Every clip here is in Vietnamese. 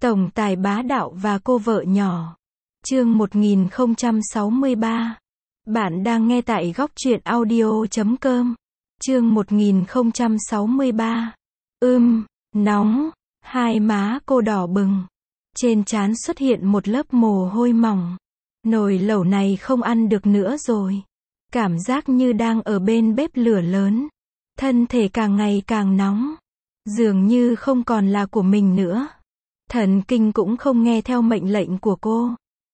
Tổng tài bá đạo và cô vợ nhỏ. Chương 1063. Bạn đang nghe tại góc truyện audio.com. Chương 1063. Nóng. Hai má cô đỏ bừng. Trên trán xuất hiện một lớp mồ hôi mỏng. Nồi lẩu này không ăn được nữa rồi. Cảm giác như đang ở bên bếp lửa lớn. Thân thể càng ngày càng nóng. Dường như không còn là của mình nữa. Thần kinh cũng không nghe theo mệnh lệnh của cô.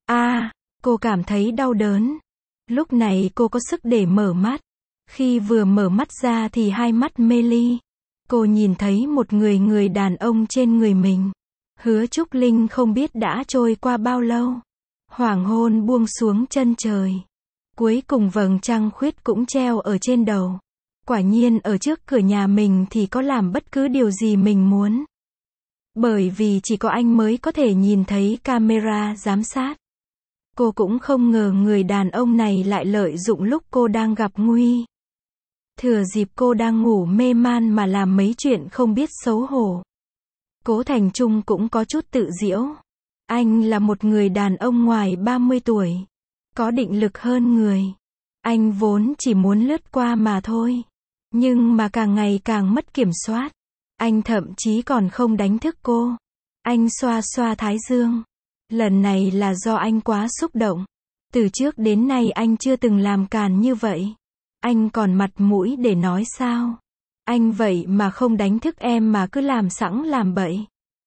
Cô cảm thấy đau đớn. Lúc này cô có sức để mở mắt. Khi vừa mở mắt ra thì hai mắt mê ly. Cô nhìn thấy một người đàn ông trên người mình. Hứa Trúc Linh không biết đã trôi qua bao lâu. Hoàng hôn buông xuống chân trời. Cuối cùng vầng trăng khuyết cũng treo ở trên đầu. Quả nhiên ở trước cửa nhà mình thì có làm bất cứ điều gì mình muốn. Bởi vì chỉ có anh mới có thể nhìn thấy camera giám sát. Cô cũng không ngờ người đàn ông này lại lợi dụng lúc cô đang gặp nguy. Thừa dịp cô đang ngủ mê man mà làm mấy chuyện không biết xấu hổ. Cố Thành Trung cũng có chút tự giễu. Anh là một người đàn ông ngoài 30 tuổi. Có định lực hơn người. Anh vốn chỉ muốn lướt qua mà thôi. Nhưng mà càng ngày càng mất kiểm soát. Anh thậm chí còn không đánh thức cô. Anh xoa xoa thái dương. Lần này là do anh quá xúc động. Từ trước đến nay anh chưa từng làm càn như vậy. Anh còn mặt mũi để nói sao? Anh vậy mà không đánh thức em mà cứ làm sẵn làm bậy.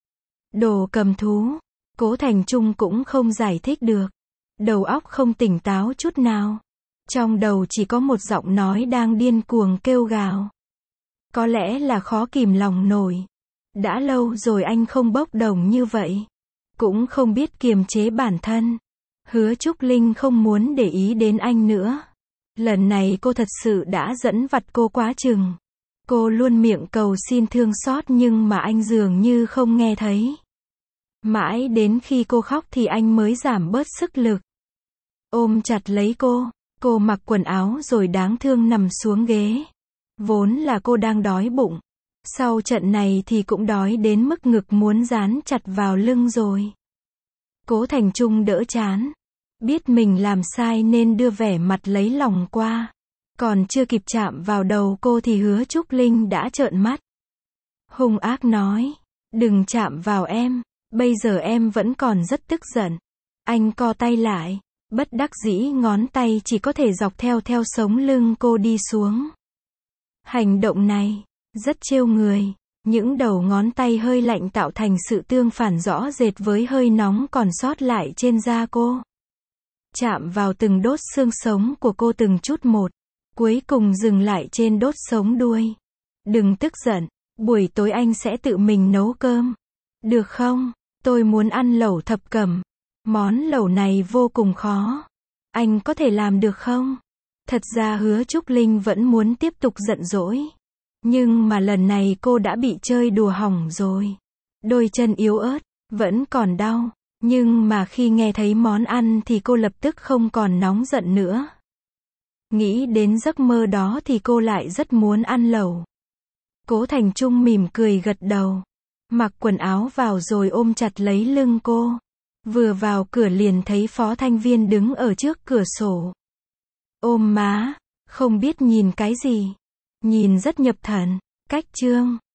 Đồ cầm thú. Cố Thành Trung cũng không giải thích được. Đầu óc không tỉnh táo chút nào. Trong đầu chỉ có một giọng nói đang điên cuồng kêu gào. Có lẽ là khó kìm lòng nổi. Đã lâu rồi anh không bốc đồng như vậy. Cũng không biết kiềm chế bản thân. Hứa Trúc Linh không muốn để ý đến anh nữa. Lần này cô thật sự đã dẫn vặt cô quá chừng. Cô luôn miệng cầu xin thương xót nhưng mà anh dường như không nghe thấy. Mãi đến khi cô khóc thì anh mới giảm bớt sức lực. Ôm chặt lấy cô mặc quần áo rồi đáng thương nằm xuống ghế. Vốn là cô đang đói bụng. Sau trận này thì cũng đói đến mức ngực muốn dán chặt vào lưng rồi. Cố Thành Trung đỡ chán. Biết mình làm sai nên đưa vẻ mặt lấy lòng qua. Còn chưa kịp chạm vào đầu cô thì Hứa Trúc Linh đã trợn mắt. Hung ác nói. Đừng chạm vào em. Bây giờ em vẫn còn rất tức giận. Anh co tay lại. Bất đắc dĩ ngón tay chỉ có thể dọc theo sống lưng cô đi xuống. Hành động này rất trêu người. Những đầu ngón tay hơi lạnh tạo thành sự tương phản rõ rệt với hơi nóng còn sót lại trên da cô. Chạm vào từng đốt xương sống của cô từng chút một. Cuối cùng dừng lại trên đốt sống đuôi. Đừng tức giận. Buổi tối anh sẽ tự mình nấu cơm. Được không? Tôi muốn ăn lẩu thập cẩm. Món lẩu này vô cùng khó. Anh có thể làm được không? Thật ra Hứa Trúc Linh vẫn muốn tiếp tục giận dỗi. Nhưng mà lần này cô đã bị chơi đùa hỏng rồi. Đôi chân yếu ớt, vẫn còn đau. Nhưng mà khi nghe thấy món ăn thì cô lập tức không còn nóng giận nữa. Nghĩ đến giấc mơ đó thì cô lại rất muốn ăn lẩu. Cố Thành Trung mỉm cười gật đầu. Mặc quần áo vào rồi ôm chặt lấy lưng cô. Vừa vào cửa liền thấy Phó Thanh Viên đứng ở trước cửa sổ. Ôm má, không biết nhìn cái gì. Nhìn rất nhập thần. Cách chương